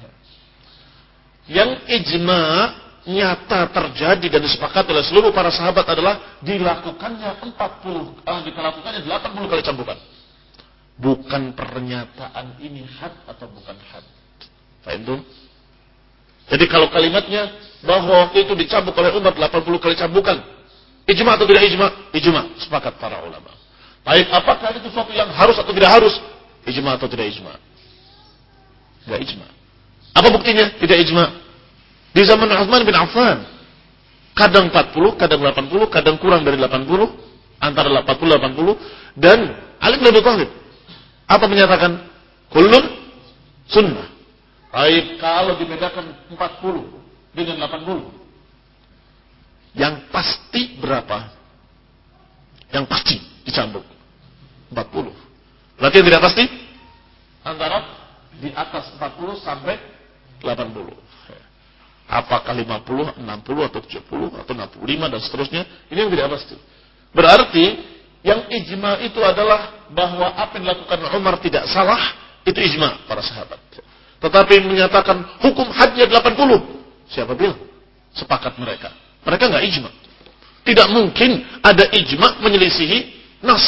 Yang ijma' nyata terjadi dan disepakati oleh seluruh para sahabat adalah dilakukannya empat puluh, eh, dilakukannya delapan puluh kali cambukan. Bukan pernyataan ini had atau bukan had. Faham tuh? Jadi kalau kalimatnya bahwa waktu itu dicambuk oleh Umar delapan puluh kali cambukan, ijma' atau tidak ijma'? Ijma', sepakat para ulama. Baik, apakah itu sesuatu yang harus atau tidak harus? Ijma atau tidak ijma? Enggak ijma. Apa buktinya tidak ijma? Di zaman Utsman bin Affan, kadang empat puluh, kadang delapan puluh, kadang kurang dari delapan puluh, antara empat puluh delapan puluh, dan Ali bin Abi Thalib apa menyatakan kullun sunnah. Baik, kalau dibedakan empat puluh dengan delapan puluh, yang pasti berapa? Yang pasti dicambuk empat puluh. Berarti yang tidak pasti antara di atas empat puluh sampai delapan puluh. Apakah lima puluh, enam puluh, atau tujuh puluh, atau enam puluh lima, dan seterusnya. Ini yang tidak pasti. Berarti yang ijma itu adalah bahwa apa yang dilakukan Umar tidak salah, itu ijma para sahabat. Tetapi menyatakan hukum hadnya delapan puluh, siapa bilang? Sepakat mereka. Mereka nggak ijma. Tidak mungkin ada ijma menyelisihi nas.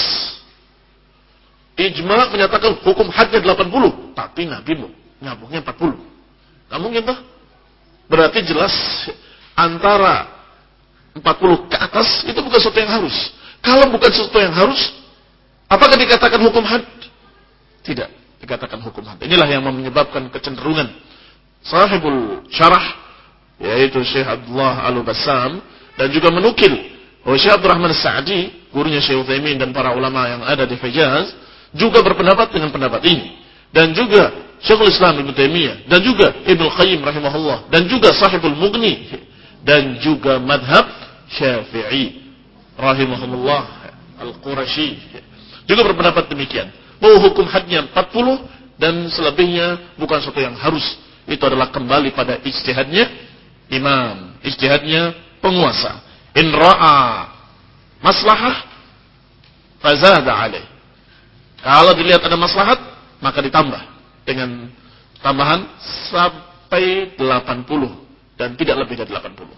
Ijma menyatakan hukum hadnya delapan puluh, tapi Nabi nyambungnya empat puluh. Nggak mungkin toh? Berarti jelas antara empat puluh ke atas itu bukan sesuatu yang harus. Kalau bukan sesuatu yang harus, apakah dikatakan hukum had? Tidak dikatakan hukum had. Inilah yang menyebabkan kecenderungan sahibul syarah, yaitu Syekh Abdullah Al-Bassam, dan juga menukil bahwa Syekh Abdurrahman As-Sa'di, gurunya Syekh Utsaimin dan para ulama yang ada di Hijaz, juga berpendapat dengan pendapat ini. Dan juga Syekhul Islam Ibnu Taimiyah, dan juga Ibnu Qayyim rahimahullah, dan juga Sahibul Mughni, dan juga madhab Syafi'i rahimahullah Al-Qurashi juga berpendapat demikian, bahwa hukum hadnya empat puluh dan selebihnya bukan sesuatu yang harus. Itu adalah kembali pada ijtihadnya imam, ijtihadnya penguasa. In ra'a maslahah fazada alaih. Kalau dilihat ada maslahat, maka ditambah dengan tambahan sampai delapan puluh dan tidak lebih dari delapan puluh.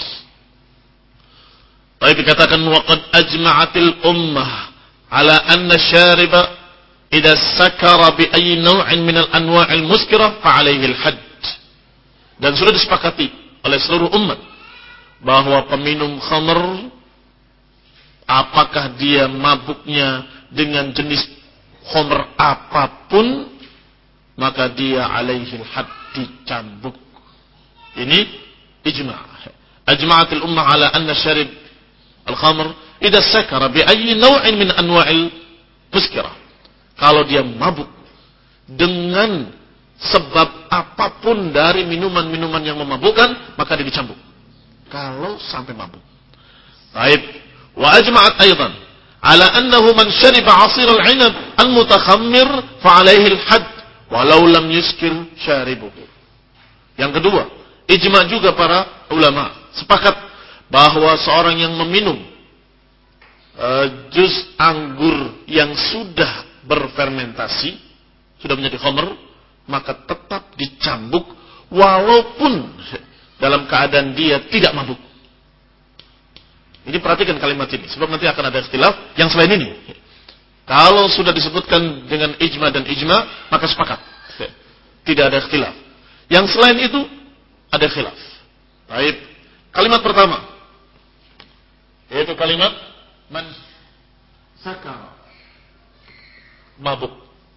Baik, dikatakan waqad ajma'atil ummah ala anna syariba idza sakara bi ayyi naw'in min al-anwa'il muskirah fa 'alaihi al-hadd. Dan sudah disepakati oleh seluruh umat bahwa peminum khamr, apakah dia mabuknya dengan jenis khamr apapun, maka dia alaihi al-hadd, dicambuk. Ini ijma'. Ajma'atil ummah ala anna syarib al-khamr idza sakara bi ayyi naw'in min anwa'il muskirah. Kalau dia mabuk dengan sebab apapun dari minuman-minuman yang memabukkan, maka dia dicambuk. Kalau sampai mabuk. Baik. Wa ajma'at aidan ala annahu man shariba 'asir al-'inab al-mutakhammir fa 'alaihi al-hadd walau lam yuskir syaribuhu. Yang kedua, ijma' juga para ulama sepakat bahwa seorang yang meminum uh, jus anggur yang sudah berfermentasi, sudah menjadi khamr, maka tetap dicambuk walaupun dalam keadaan dia tidak mabuk. Ini perhatikan kalimat ini, sebab nanti akan ada ikhtilaf yang selain ini. Kalau sudah disebutkan dengan ijma dan ijma, maka sepakat. Tidak ada ikhtilaf. Yang selain itu, ada khilaf. Baik. Kalimat pertama, yaitu kalimat man sakar, mabuk.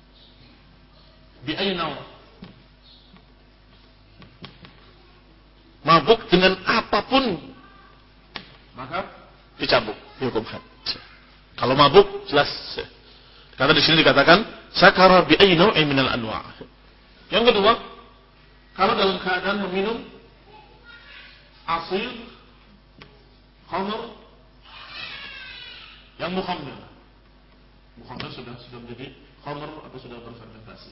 Bi ayyi naw'. Mabuk dengan apapun, maka dicambuk, dihukum had. Kalau mabuk jelas. Karena di sini dikatakan sakara bi ayyi naw'in minal anwa'. Yang kedua, kalau dalam keadaan meminum asir khamr yang mukhammir. Mukhammir sudah sudah menjadi khamr atau sudah berfermentasi,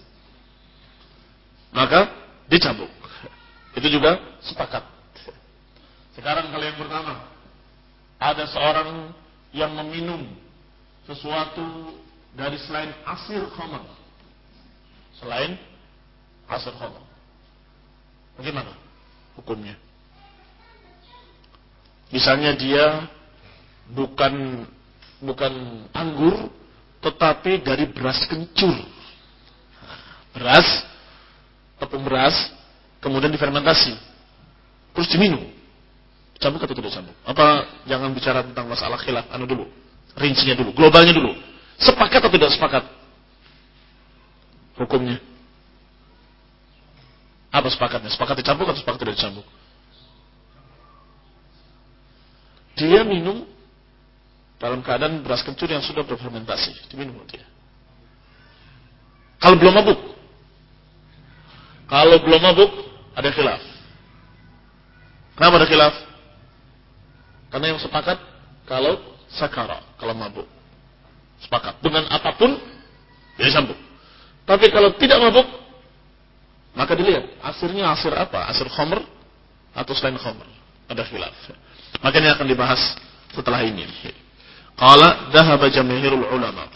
maka dicambuk. Itu juga sepakat. Sekarang kalau yang pertama, ada seorang yang meminum sesuatu dari selain asir khamr, selain asir khamr, bagaimana hukumnya? Misalnya dia bukan bukan anggur, tetapi dari beras kencur, beras, tepung beras, kemudian difermentasi, terus diminum. Cambuk atau tidak cambuk? Apa jangan bicara tentang masalah khilaf, anu dulu, rincinya dulu, globalnya dulu. Sepakat atau tidak sepakat? hukumnya? Apa sepakatnya? Sepakat dicambuk atau sepakat tidak dicambuk? Dia minum dalam keadaan beras kencur yang sudah berfermentasi, diminum dia. Kalau belum mabuk, kalau belum mabuk ada khilaf. Kenapa ada khilaf? Karena yang sepakat kalau sakara, kalau mabuk, sepakat dengan apapun dia sambung. Tapi kalau tidak mabuk, maka dilihat asirnya asir apa? Asir khamr atau selain khamr? Ada khilaf. Makanya akan dibahas setelah ini. Qala dhahaba jamaahirul ulama.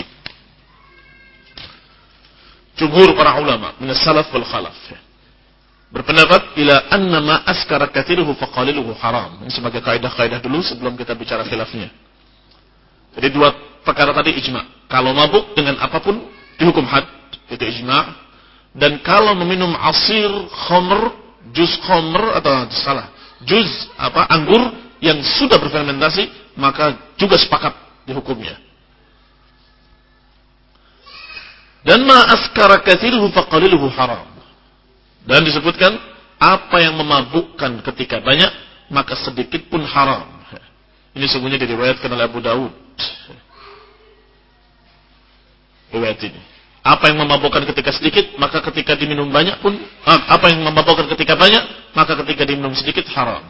Jumhur para ulama min as-salaf wal khalaf berpendapat ila anna ma askara katsiruhu faqaliluhu haram. Ini sebagai kaidah-kaidah dulu sebelum kita bicara khilafnya. Jadi dua perkara tadi ijma. Kalau mabuk dengan apapun dihukum had, itu ijma. Dan kalau meminum asir khamr, jus khamr atau salah, jus apa anggur yang sudah berfermentasi, maka juga sepakat dihukumnya. Dan ma askara katsiruhu faqaliluhu haram. Dan disebutkan apa yang memabukkan ketika banyak, maka sedikit pun haram. Ini sungguhnya diriwayatkan oleh Abu Dawud. Riwayat ini. Apa yang memabukkan ketika sedikit, maka ketika diminum banyak pun, apa yang memabukkan ketika banyak, maka ketika diminum sedikit haram.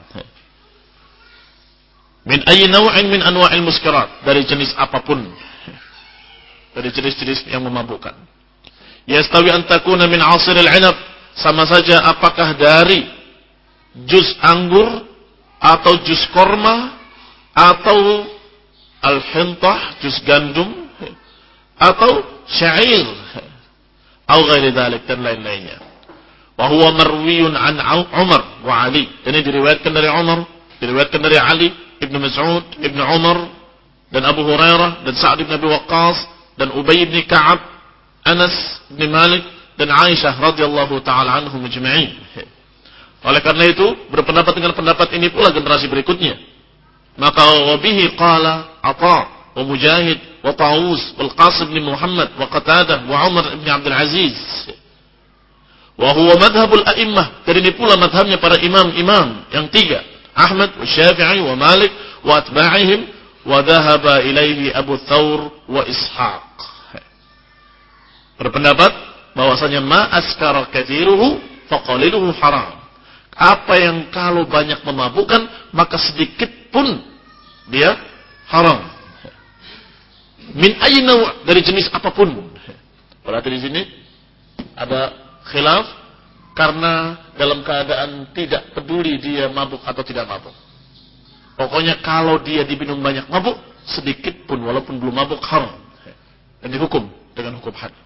Min ayyi naw'in min anwa'il muskirat, dari jenis apapun. Dari jenis-jenis yang memabukkan. Yastawi an takuna min 'asiril 'inab, sama saja apakah dari jus anggur atau jus korma atau al-hintah, jus gandum atau syair atau ghairi dzalik dan lain-lainnya. Wa huwa marwiyun an Umar wa Ali. Ini diriwayatkan dari Umar, diriwayatkan dari Ali, Ibnu Mas'ud, Ibnu Umar dan Abu Hurairah dan Sa'd bin Abi Waqqas dan Ubay bin Ka'ab, Anas bin Malik dan Aisyah radhiyallahu taala anhum ajma'in. Oleh karena itu, berpendapat dengan pendapat ini pula generasi berikutnya. Maka wabihi qala Atha wa Mujahid wa Tawus wal Qasim bin Muhammad wa Qatadah wa Umar bin Abdul Aziz. Wa huwa madhhabul a'immah. Dan ini pula madhabnya para imam-imam yang tiga, Ahmad wa Syafi'i wa Malik wa atba'ihim wa dhahaba ilaihi Abu Thawr wa Ishaq. Berpendapat bahwasanya ma askara katsiruhu faqaliluhu haram. Apa yang kalau banyak memabukkan, maka sedikit pun dia haram. Min ayyi naw', dari jenis apapun. Berarti di sini ada khilaf karena dalam keadaan tidak peduli dia mabuk atau tidak mabuk. Pokoknya kalau dia diminum banyak mabuk, sedikit pun walaupun belum mabuk haram. Dan dihukum dengan hukum had.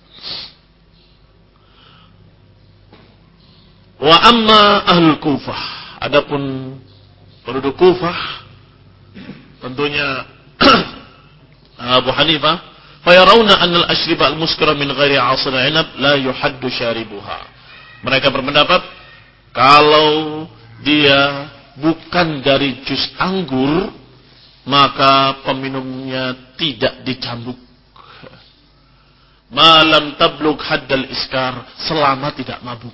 Wa amma ahlul Kufah, adapun penduduk Kufah, tentunya Abu Hanifah, fayarawna anna al-ashriba al-muskara min ghairi 'asir 'inab la yuhaddu syaribuha. Mereka berpendapat kalau dia bukan dari jus anggur, maka peminumnya tidak dicambuk. Ma lam tablugh haddal iskar, selama tidak mabuk.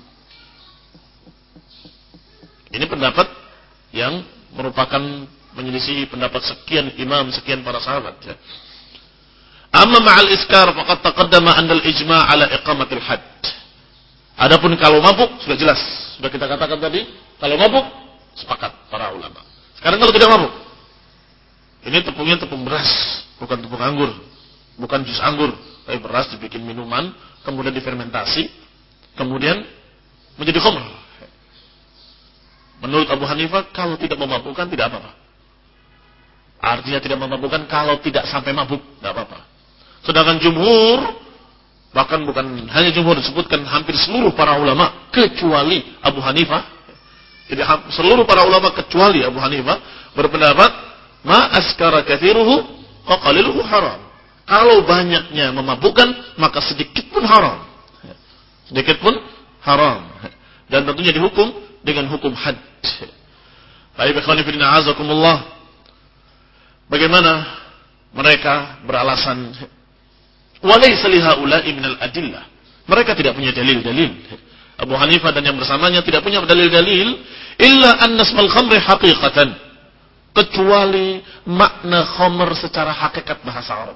Ini pendapat yang merupakan menyelisih pendapat sekian imam, sekian para sahabat. Ya. Amma ma'al iskar faqad taqaddama anna al-ijma' ala iqamatil hadd. Adapun kalau mabuk sudah jelas, sudah kita katakan tadi, kalau mabuk sepakat para ulama. Sekarang kalau tidak mabuk, ini tepungnya tepung beras, bukan tepung anggur, bukan jus anggur, tapi beras dibikin minuman, kemudian difermentasi, kemudian menjadi khamr. Menurut Abu Hanifah, kalau tidak memabukkan tidak apa-apa. Artinya tidak memabukkan kalau tidak sampai mabuk, tidak apa-apa. Sedangkan jumhur, bahkan bukan hanya jumhur, disebutkan hampir seluruh para ulama kecuali Abu Hanifah. Jadi seluruh para ulama kecuali Abu Hanifah berpendapat ma askara katsiruhu fa qaliluhu haram. Kalau banyaknya memabukkan, maka sedikit pun haram. Sedikit pun haram. Dan tentunya dihukum dengan hukum had. Baik, ikhwani fillah, azakumullah. Bagaimana mereka beralasan walaysa li haula'i minal adillah. Mereka tidak punya dalil-dalil. Abu Hanifah dan yang bersamanya tidak punya dalil-dalil illa anna ismal khamri haqiqatan, kecuali makna khamr secara hakikat bahasa Arab.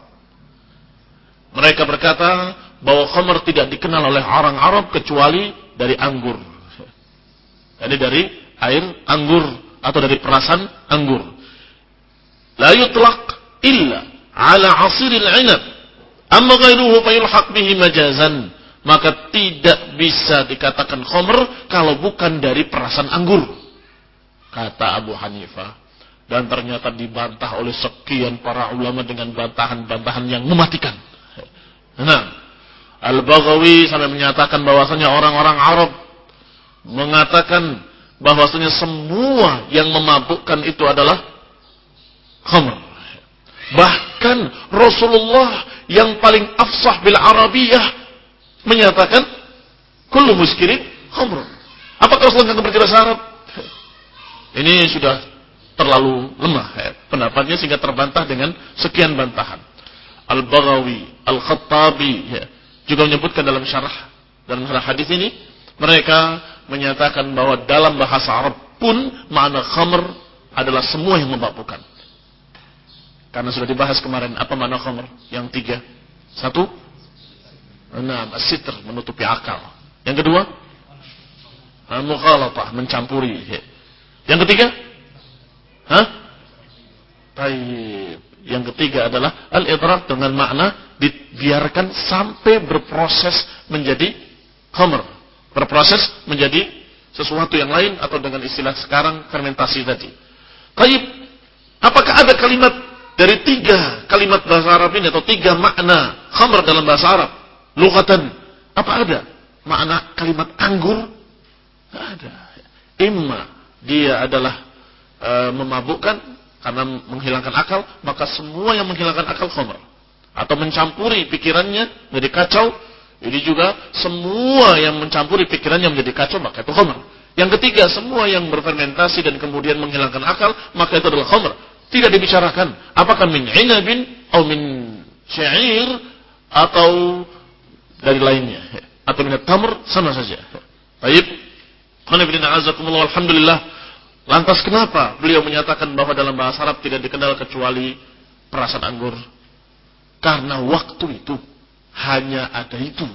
Mereka berkata bahwa khamr tidak dikenal oleh orang Arab kecuali dari anggur. Jadi dari air anggur atau dari perasan anggur. La yutlaq illa ala asiril 'inab. Amma ghairuhu fayulhaq bihi majazan. Maka tidak bisa dikatakan khamr kalau bukan dari perasan anggur, kata Abu Hanifah. Dan ternyata dibantah oleh sekian para ulama dengan bantahan-bantahan yang mematikan. Nah, Al-Baghawi sampai menyatakan bahwasanya orang-orang Arab mengatakan bahwasanya semua yang memabukkan itu adalah khamr. Bahkan Rasulullah yang paling afsah bil Arabiyah menyatakan kullu muskirin khamr. Apakah Rasulullah enggak berjelas Arab? Ini sudah terlalu lemah ya, pendapatnya sehingga terbantah dengan sekian bantahan. Al-Baghawi, Al-Khattabi ya, juga menyebutkan dalam syarah dalam syarah hadis ini, mereka menyatakan bahwa dalam bahasa Arab pun makna khamr adalah semua yang memabukkan. Karena sudah dibahas kemarin apa makna khamr? Yang tiga. Satu, nah, as-sitr, menutupi akal. Yang kedua, mukhalatah, mencampuri. Yang ketiga, hah? Baik. Yang ketiga adalah al-idrak dengan makna dibiarkan sampai berproses menjadi khamr, berproses menjadi sesuatu yang lain atau dengan istilah sekarang fermentasi tadi. Baik. Apakah ada kalimat dari tiga kalimat bahasa Arab ini atau tiga makna khamr dalam bahasa Arab? Lughatan, apa ada makna kalimat anggur? Tidak ada. Imma dia adalah e, memabukkan karena menghilangkan akal, maka semua yang menghilangkan akal khamr. Atau mencampuri pikirannya menjadi kacau, ini juga semua yang mencampuri pikirannya menjadi kacau, maka itu khamr. Yang ketiga, semua yang berfermentasi dan kemudian menghilangkan akal, maka itu adalah khamr. Tidak dibicarakan apakah min inabin atau min syair atau dari lainnya, atau min tamr, sama saja. Baik. Alhamdulillah. Lantas kenapa beliau menyatakan bahwa dalam bahasa Arab tidak dikenal kecuali perasan anggur? Karena waktu itu hanya ada itu.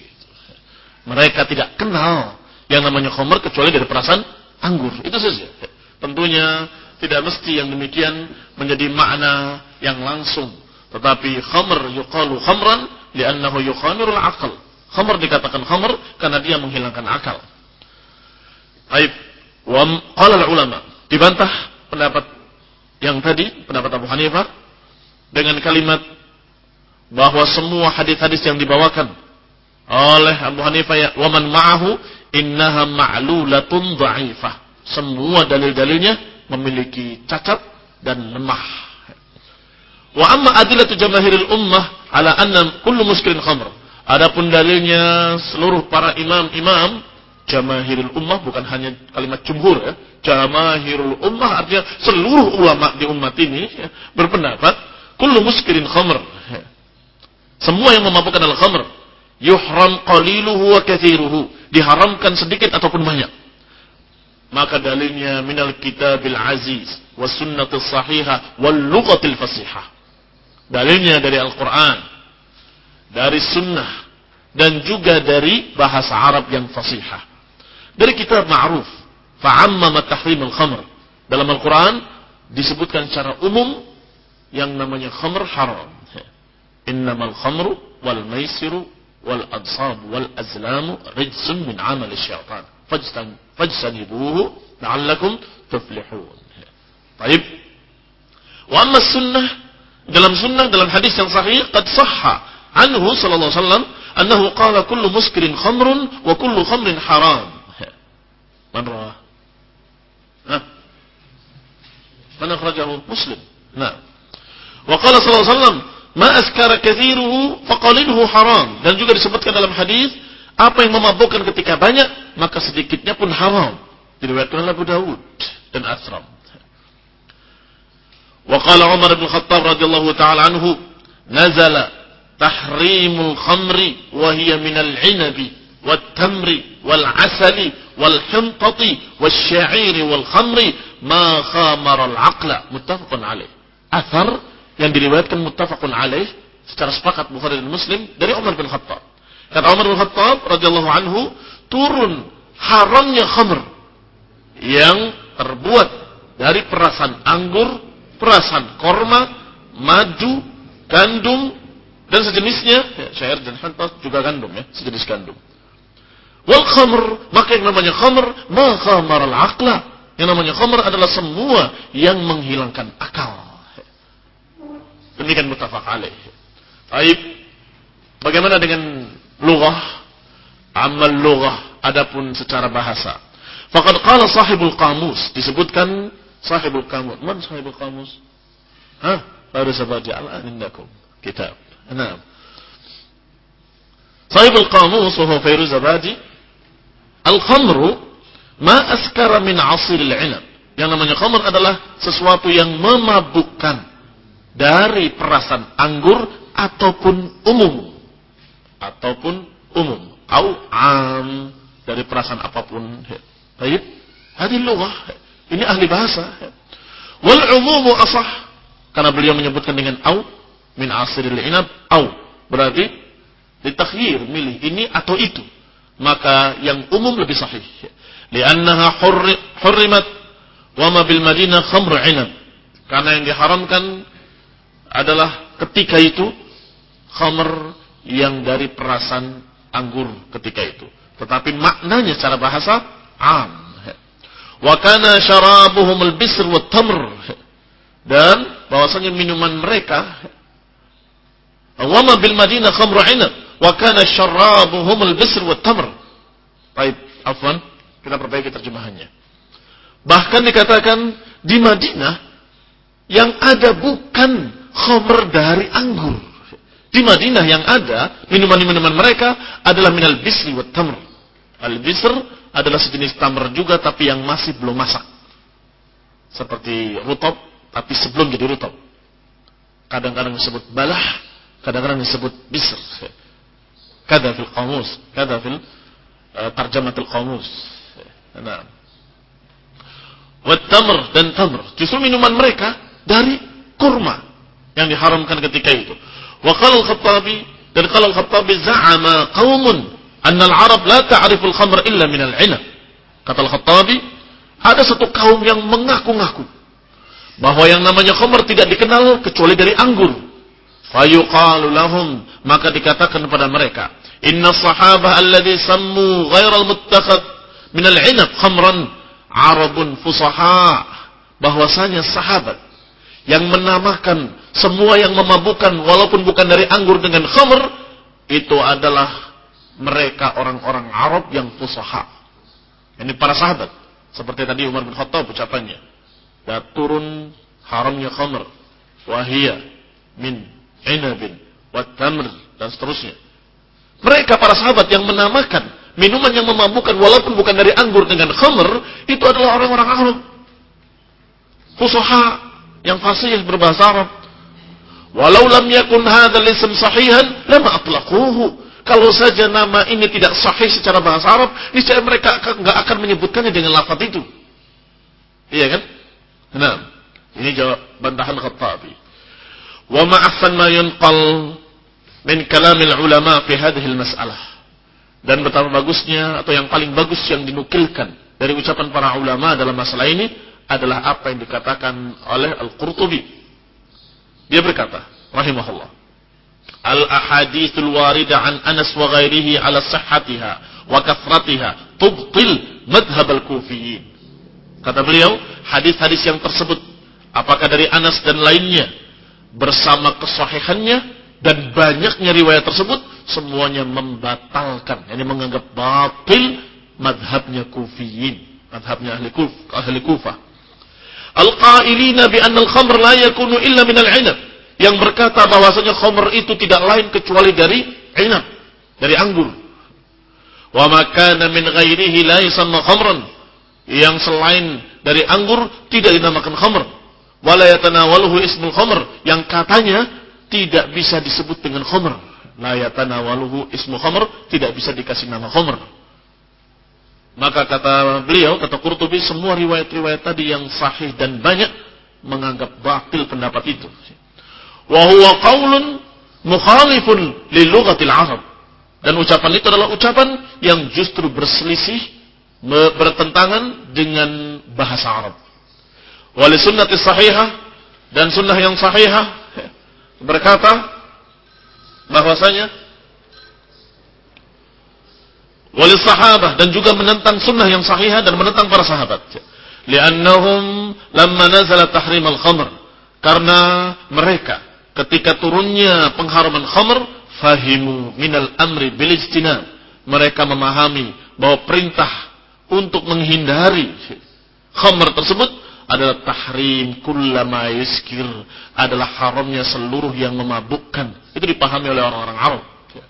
Mereka tidak kenal yang namanya khamr kecuali dari perasan anggur. Itu saja. Tentunya tidak mesti yang demikian menjadi makna yang langsung. Tetapi khamr yuqalu khamran li'annahu yukhamirul aql. Khamr dikatakan khamr karena dia menghilangkan akal. Baik. Wa qala ulama, dibantah pendapat yang tadi, pendapat Abu Hanifah dengan kalimat bahwa semua hadis-hadis yang dibawakan oleh Abu Hanifah ya wa man ma'ahu innaha ma'lulatun dha'ifah. Semua dalil-dalilnya memiliki cacat dan lemah. Wa amma adillatu jamaahiril ummah ala anna kullu muskirin khamr. Adapun dalilnya seluruh para imam-imam jamaahirul ummah, bukan hanya kalimat jumhur ya. Jamaahirul ummah artinya seluruh ulama di umat ini ya, berpendapat kullu muskirin khamr. Ya. Semua yang memabukkan adalah khamr. Yuhram qaliluhu wa katsiruhu. Diharamkan sedikit ataupun banyak. Maka dalilnya minal kitabil aziz was sunnatus sahihah wal lughatil fasihah. Dalilnya dari Al-Qur'an, dari sunnah dan juga dari bahasa Arab yang fasihah. Dari kitab ma'ruf, fa'ammama tahrimul khamr. Dalam Al-Quran disebutkan secara umum yang namanya khamr haram. Innamal khamru wal maisiru wal ansab wal azlamu rijsun min amali syaitan. Fajtanibuhu la'allakum tuflihun. Baik. Wa amma sunnah, dalam sunnah, dalam hadis yang sahih, qad sahha anhu sallallahu alaihi wasallam annahu qala kullu muskirin khamrun wa kullu khamrin haram. Man rawah? Hah? Man akhrajahu Muslim. Nah. Wa qala sallallahu alaihi wasallam, "Ma askara katsiruhu faqaliluhu haram." Dan juga disebutkan dalam hadis, apa yang memabukkan ketika banyak, maka sedikitnya pun haram. Diriwayatkan oleh Abu Dawud dan Athram. Wa qala Umar bin Khattab radhiyallahu taala anhu, "Nazala tahrimul khamri wa hiya minal 'inabi wat tamri wal 'asali wal hintati wasya'iri wal khamri ma khamara al 'aqla muttafaqun alaih. Athar yang diriwayatkan muttafaqun alaih secara sepakat Bukhari dan Muslim dari Umar bin Khattab. Kata Umar bin Khattab radhiyallahu anhu, turun haramnya khamr yang terbuat dari perasan anggur, perasan korma, madu, gandum dan sejenisnya, ya, syair dan hantas juga gandum ya, sejenis gandum. Wal khamr, maka yang namanya khamr ma khamar al aqla. Yang namanya khamr adalah semua yang menghilangkan akal. Demikian muttafaq alaih. Baik. Bagaimana dengan lughah? Amal lughah adapun secara bahasa. Faqad qala sahibul qamus, disebutkan sahibul qamus. Man sahibul qamus? Hah? Baru saja al-an indakum kitab. Naam. Sahibul qamus wa huwa Fairuz Abadi, al-khamru ma askara min 'asiril 'inab. Yang namanya khamr adalah sesuatu yang memabukkan dari perasan anggur ataupun umum. Ataupun umum. Au am, dari perasan apapun. Baik. Hadis lughah. Ini ahli bahasa. Wal umumu asah, karena beliau menyebutkan dengan au min 'asiril 'inab, au berarti ditakhyir, milih ini atau itu. Maka yang umum lebih sahih. Li'annaha hurrimat wa ma bil Madinah khamru 'inab. Karena yang diharamkan adalah ketika itu khamr yang dari perasan anggur ketika itu. Tetapi maknanya secara bahasa am. Wa kana syarabuhum al-bisr wat tamr. Dan bahwasanya minuman mereka wa ma bil Madinah khamru 'inab wa kana syarabuhum al-bisr wat tamr. Baik, afwan, kita perbaiki terjemahannya. Bahkan dikatakan di Madinah yang ada bukan khamr dari anggur. Di Madinah yang ada minuman-minuman mereka adalah minal bisri wat tamr. Al-bisr adalah sejenis tamr juga tapi yang masih belum masak. Seperti rutab tapi sebelum jadi rutab. Kadang-kadang disebut balah, kadang-kadang disebut bisr. Kada fil qamus, kada fil uh, tarjamatul qamus. Nah. Wat tamr dan tamr, justru minuman mereka dari kurma yang diharamkan ketika itu. Wa qala al-Khattabi, dan qala al-Khattabi za'ama qaumun anna al-Arab la ta'rifu al-khamr illa min al-'inab. Kata al-Khattabi, ada satu kaum yang mengaku-ngaku bahwa yang namanya khamr tidak dikenal kecuali dari anggur. Fayuqalu lahum, maka dikatakan kepada mereka, inna sahabah alladhi sammu ghairal muttakhad min al-'inab khamran 'arabun fusaha. Bahwasanya sahabat yang menamakan semua yang memabukkan walaupun bukan dari anggur dengan khamr, itu adalah mereka orang-orang Arab yang fusaha. Ini para sahabat. Seperti tadi Umar bin Khattab ucapannya. Dan turun haramnya khamr. Wahiyya min inabin wat tamr dan seterusnya. Mereka para sahabat yang menamakan minuman yang memabukkan walaupun bukan dari anggur dengan khamr, itu adalah orang-orang Arab. Fusaha yang fasih berbahasa Arab. Walau lam yakun hadzal ism sahihan lama atlaquhu. Kalau saja nama ini tidak sahih secara bahasa Arab, niscaya mereka enggak akan menyebutkannya dengan lafaz itu. Iya kan? Nah, ini jawab bantahan Khattabi. Wa ma'afan ma yunqal min kalamil ulama fi hadhihi al-mas'alah. Dan betapa bagusnya atau yang paling bagus yang dinukilkan dari ucapan para ulama dalam masalah ini adalah apa yang dikatakan oleh Al-Qurtubi. Dia berkata, rahimahullah, al-ahadithul warida an Anas wa ghairihi ala sihhatiha wa kathratiha tubtil madhhab al-Kufiyin. Kata beliau, hadis-hadis yang tersebut apakah dari Anas dan lainnya bersama kesahihannya dan banyaknya riwayat tersebut semuanya membatalkan, yakni menganggap batil madhabnya Kufiyin, madhabnya ahli Kuf, ahli Kufah. Al-qailina bi anna al-khamr la yakunu illa min al-'inab, yang berkata bahwasanya khamr itu tidak lain kecuali dari inab, dari anggur. Wa ma kana min ghairihi la yusamma khamran, yang selain dari anggur tidak dinamakan khamr. Wa la yatanawaluhu ismul khamr, yang katanya tidak bisa disebut dengan khamr. La yatanawaluhu ismu khamr, tidak bisa dikasih nama khamr. Maka kata beliau, kata Qurtubi, semua riwayat-riwayat tadi yang sahih dan banyak menganggap batil pendapat itu. Wa huwa qaulun mukhalifun li lughatil Arab. Dan ucapan itu adalah ucapan yang justru berselisih, bertentangan dengan bahasa Arab. Wa li sunnati sahihah, dan sunnah yang sahihah berkata bahwasanya wali sahabah, dan juga menentang sunnah yang sahihah dan menentang para sahabat. Li'annahum lamma nazala tahrim al-khamr, karena mereka ketika turunnya pengharaman khamr, fahimu minal amri bil ijtinab, mereka memahami bahwa perintah untuk menghindari khamr tersebut adalah tahrim kullama yuskir, adalah haramnya seluruh yang memabukkan. Itu dipahami oleh orang-orang Arab.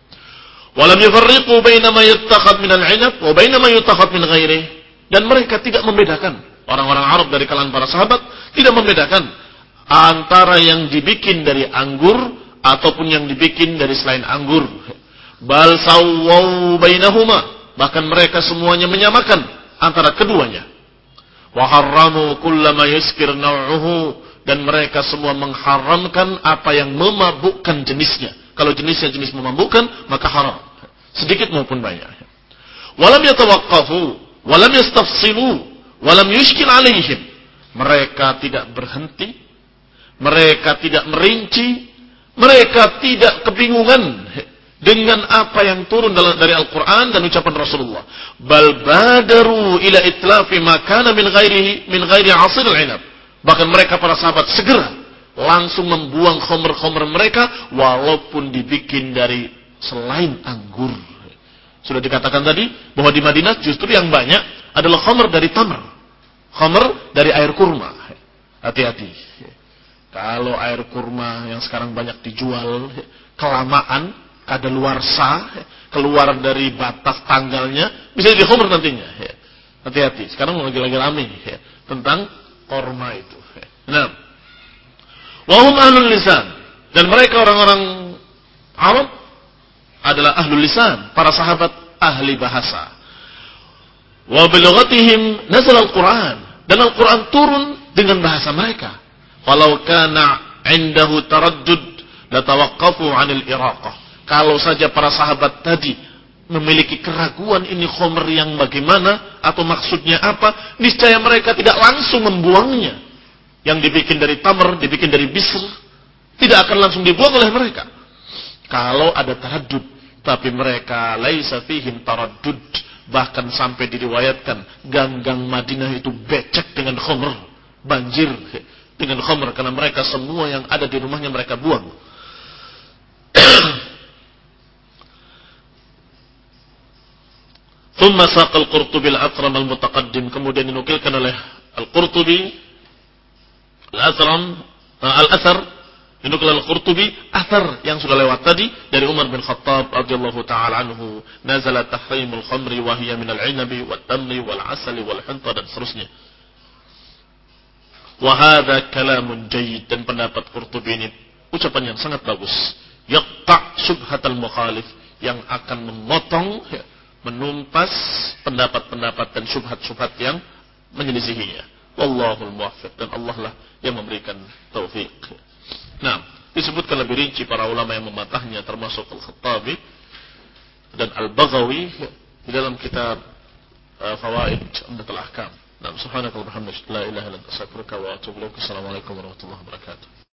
Walam yufarriqu baina ma yattakhad min al-'inab wa baina ma yutakhad min ghairihi, dan mereka tidak membedakan, orang-orang Arab dari kalangan para sahabat tidak membedakan antara yang dibikin dari anggur ataupun yang dibikin dari selain anggur. Bal sawwau bainahuma, bahkan mereka semuanya menyamakan antara keduanya. Wa harramu kullama yuskir naw'uhu, dan mereka semua mengharamkan apa yang memabukkan jenisnya. Kalau jenisnya jenis memabukkan, maka haram, sedikit maupun banyak. Walam yatawaqqafu, walam yastafsilu, walam yushkil alaihim, mereka tidak berhenti, mereka tidak merinci, mereka tidak kebingungan dengan apa yang turun dari Al-Quran dan ucapan Rasulullah. Bal badaru ila itlafi ma kana min ghairihi min ghairi asir al-'inab, bahkan mereka para sahabat segera langsung membuang khamr-khamr mereka walaupun dibikin dari selain anggur. Sudah dikatakan tadi bahwa di Madinah justru yang banyak adalah khamr dari tamr, khamr dari air kurma. Hati-hati. Kalau air kurma yang sekarang banyak dijual kelamaan, kadaluarsa, keluar dari batas tanggalnya, bisa jadi khamr nantinya. Hati-hati. Sekarang lagi-lagi rame tentang kurma itu. Nah, wahum ahlul lisan, dan mereka orang-orang Arab adalah ahlul lisan, para sahabat ahli bahasa. Wa bilughatihim nazal al-Quran, dan Al-Quran turun dengan bahasa mereka. Walau kana indahu taraddud latawaqqafu 'anil iraqah. Kalau saja para sahabat tadi memiliki keraguan ini khamr yang bagaimana atau maksudnya apa, niscaya mereka tidak langsung membuangnya. Yang dibikin dari tamr, dibikin dari bisr, tidak akan langsung dibuang oleh mereka. Kalau ada taraddud, tapi mereka laisa fihim taraddud, bahkan sampai diriwayatkan gang-gang Madinah itu becek dengan khamr, banjir dengan khamr, karena mereka semua yang ada di rumahnya mereka buang. Thumma saqa al-Qurtubi al-Athram al-Mutaqaddim, kemudian dinukilkan oleh Al-Qurtubi Al-Asram, Al-Athar, dinukil Al-Qurtubi, athar yang sudah lewat tadi dari Umar bin Khattab radhiyallahu taala anhu, nazala tahrimul khamri wa hiya min al-'inabi wat-tamri wal-'asali wal-hinta, dan seterusnya. Wa hadza kalamun jayyid, dan pendapat Qurtubi ini ucapan yang sangat bagus. Yaqta' syubhatal mukhalif, yang akan memotong, menumpas pendapat-pendapat dan syubhat-syubhat yang menyelisihinya. Wallahul muwaffiq, dan Allah lah yang memberikan taufik. Nah, disebutkan lebih rinci para ulama yang mematahnya, termasuk Al-Khattabi dan Al-Baghawi di dalam kitab uh, Fawaid Umdatul Ahkam. Nah, subhanakallahumma wa bihamdika, la ilaha illa anta, astaghfiruka wa atubu ilaik. Assalamualaikum warahmatullahi wabarakatuh.